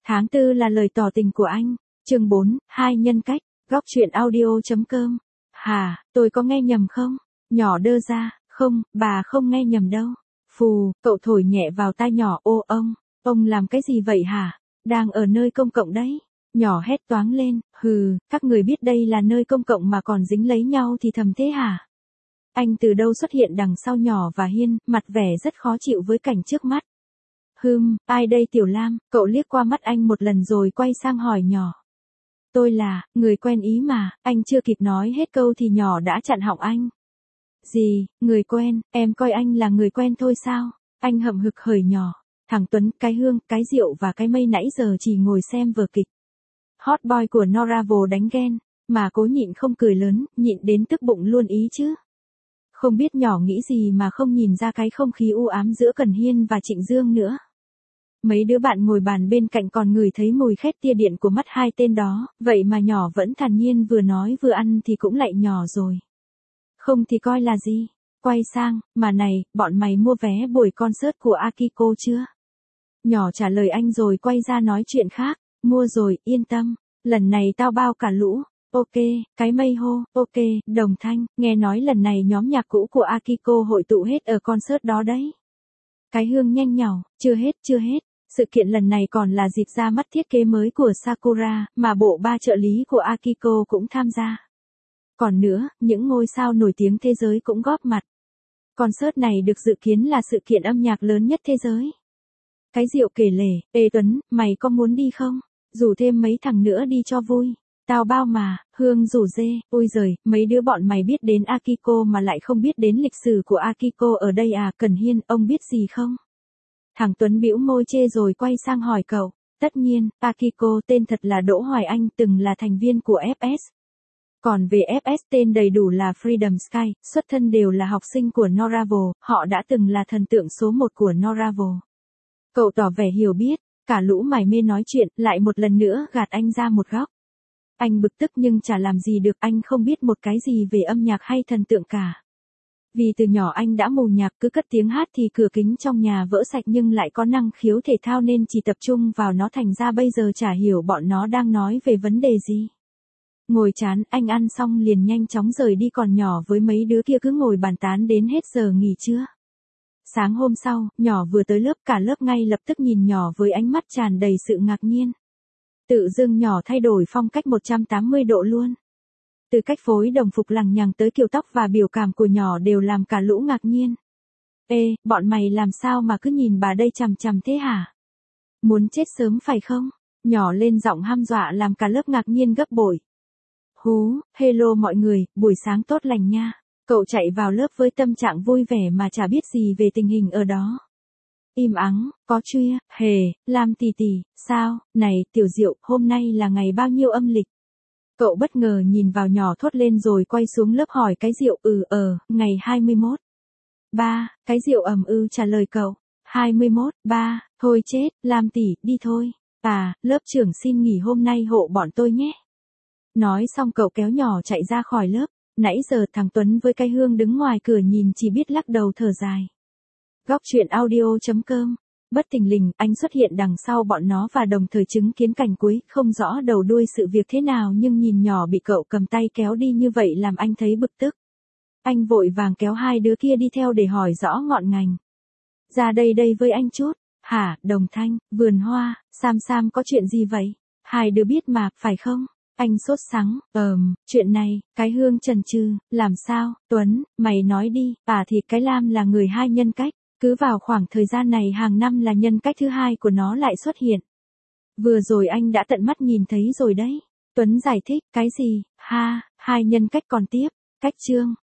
Tháng 4 là lời tỏ tình của anh. Chương 4, hai nhân cách. Góc truyện audio.com. Hà, tôi có nghe nhầm không? Nhỏ đơ ra, không, bà không nghe nhầm đâu. Phù, cậu thổi nhẹ vào tai nhỏ. Ô ông làm cái gì vậy hả? Đang ở nơi công cộng đấy. Nhỏ hét toáng lên, hừ, các người biết đây là nơi công cộng mà còn dính lấy nhau thì thầm thế hả? Anh từ đâu xuất hiện đằng sau nhỏ và Hiên, mặt vẻ rất khó chịu với cảnh trước mắt. Ai đây Tiểu Lam? Cậu liếc qua mắt anh một lần rồi quay sang hỏi nhỏ. Tôi là, người quen ý mà. Anh chưa kịp nói hết câu thì nhỏ đã chặn họng anh. Gì, người quen, em coi anh là người quen thôi sao? Anh hậm hực hởi nhỏ. Thằng Tuấn, cái Hương, cái Diệu và cái Mây nãy giờ chỉ ngồi xem vở kịch hot boy của Noravel đánh ghen, mà cố nhịn không cười lớn, nhịn đến tức bụng luôn ý chứ. Không biết nhỏ nghĩ gì mà không nhìn ra cái không khí u ám giữa Cần Hiên và Trịnh Dương nữa. Mấy đứa bạn ngồi bàn bên cạnh còn ngửi thấy mùi khét tia điện của mắt hai tên đó, vậy mà nhỏ vẫn thản nhiên vừa nói vừa ăn thì cũng lại nhỏ rồi. Không thì coi là gì. Quay sang, mà này, bọn mày mua vé buổi concert của Akiko chưa? Nhỏ trả lời anh rồi quay ra nói chuyện khác. Mua rồi, yên tâm. Lần này tao bao cả lũ. Ok, cái Mây hô, ok, Đồng Thanh, nghe nói lần này nhóm nhạc cũ của Akiko hội tụ hết ở concert đó đấy. Cái Hương nhanh nhảu, chưa hết. Sự kiện lần này còn là dịp ra mắt thiết kế mới của Sakura, mà bộ ba trợ lý của Akiko cũng tham gia. Còn nữa, những ngôi sao nổi tiếng thế giới cũng góp mặt. Concert này được dự kiến là sự kiện âm nhạc lớn nhất thế giới. Cái Diệu kể lể, ê Tuấn, mày có muốn đi không? Rủ thêm mấy thằng nữa đi cho vui. Tao bao mà. Hương rủ dê, ôi giời, mấy đứa bọn mày biết đến Akiko mà lại không biết đến lịch sử của Akiko ở đây à? Cần Hiên, ông biết gì không? Thằng Tuấn bĩu môi chê rồi quay sang hỏi cậu. Tất nhiên, Akiko tên thật là Đỗ Hoài Anh, từng là thành viên của FS. Còn về FS tên đầy đủ là Freedom Sky, xuất thân đều là học sinh của Noravel, họ đã từng là thần tượng số 1 của Noravel. Cậu tỏ vẻ hiểu biết, cả lũ mải mê nói chuyện, lại một lần nữa gạt anh ra một góc. Anh bực tức nhưng chả làm gì được, anh không biết một cái gì về âm nhạc hay thần tượng cả. Vì từ nhỏ anh đã mù nhạc, cứ cất tiếng hát thì cửa kính trong nhà vỡ sạch, nhưng lại có năng khiếu thể thao nên chỉ tập trung vào nó, thành ra bây giờ chả hiểu bọn nó đang nói về vấn đề gì. Ngồi chán, anh ăn xong liền nhanh chóng rời đi, còn nhỏ với mấy đứa kia cứ ngồi bàn tán đến hết giờ nghỉ trưa. Sáng hôm sau, nhỏ vừa tới lớp, cả lớp ngay lập tức nhìn nhỏ với ánh mắt tràn đầy sự ngạc nhiên. Tự dưng nhỏ thay đổi phong cách 180 độ luôn. Từ cách phối đồng phục lằng nhằng tới kiểu tóc và biểu cảm của nhỏ đều làm cả lũ ngạc nhiên. Ê, bọn mày làm sao mà cứ nhìn bà đây chằm chằm thế hả? Muốn chết sớm phải không? Nhỏ lên giọng hăm dọa làm cả lớp ngạc nhiên gấp bội. Hello mọi người, buổi sáng tốt lành nha. Cậu chạy vào lớp với tâm trạng vui vẻ mà chả biết gì về tình hình ở đó. Im ắng, có Chuya, Lam tỷ tỷ, sao, này, Tiểu Diệu, hôm nay là ngày bao nhiêu âm lịch? Cậu bất ngờ nhìn vào nhỏ thốt lên rồi quay xuống lớp hỏi cái Diệu, ngày 21. Cái Diệu trả lời cậu. 21, thôi chết, Lam tỷ, đi thôi. Lớp trưởng xin nghỉ hôm nay hộ bọn tôi nhé. Nói xong cậu kéo nhỏ chạy ra khỏi lớp. Nãy giờ thằng Tuấn với cái Hương đứng ngoài cửa nhìn chỉ biết lắc đầu thở dài. Góc truyện audio.com. Bất thình lình, anh xuất hiện đằng sau bọn nó và đồng thời chứng kiến cảnh cuối, không rõ đầu đuôi sự việc thế nào, nhưng nhìn nhỏ bị cậu cầm tay kéo đi như vậy làm anh thấy bực tức. Anh vội vàng kéo hai đứa kia đi theo để hỏi rõ ngọn ngành. Ra đây với anh chút. Hả, Đồng Thanh, Vườn Hoa, Sam có chuyện gì vậy? Hai đứa biết mà, phải không? Anh sốt sắng, chuyện này, cái Hương chần chừ, làm sao, Tuấn, mày nói đi, thì cái Lam là người hai nhân cách, cứ vào khoảng thời gian này hàng năm là nhân cách thứ hai của nó lại xuất hiện. Vừa rồi anh đã tận mắt nhìn thấy rồi đấy. Tuấn giải thích, cái gì, hai nhân cách còn tiếp, cách chương.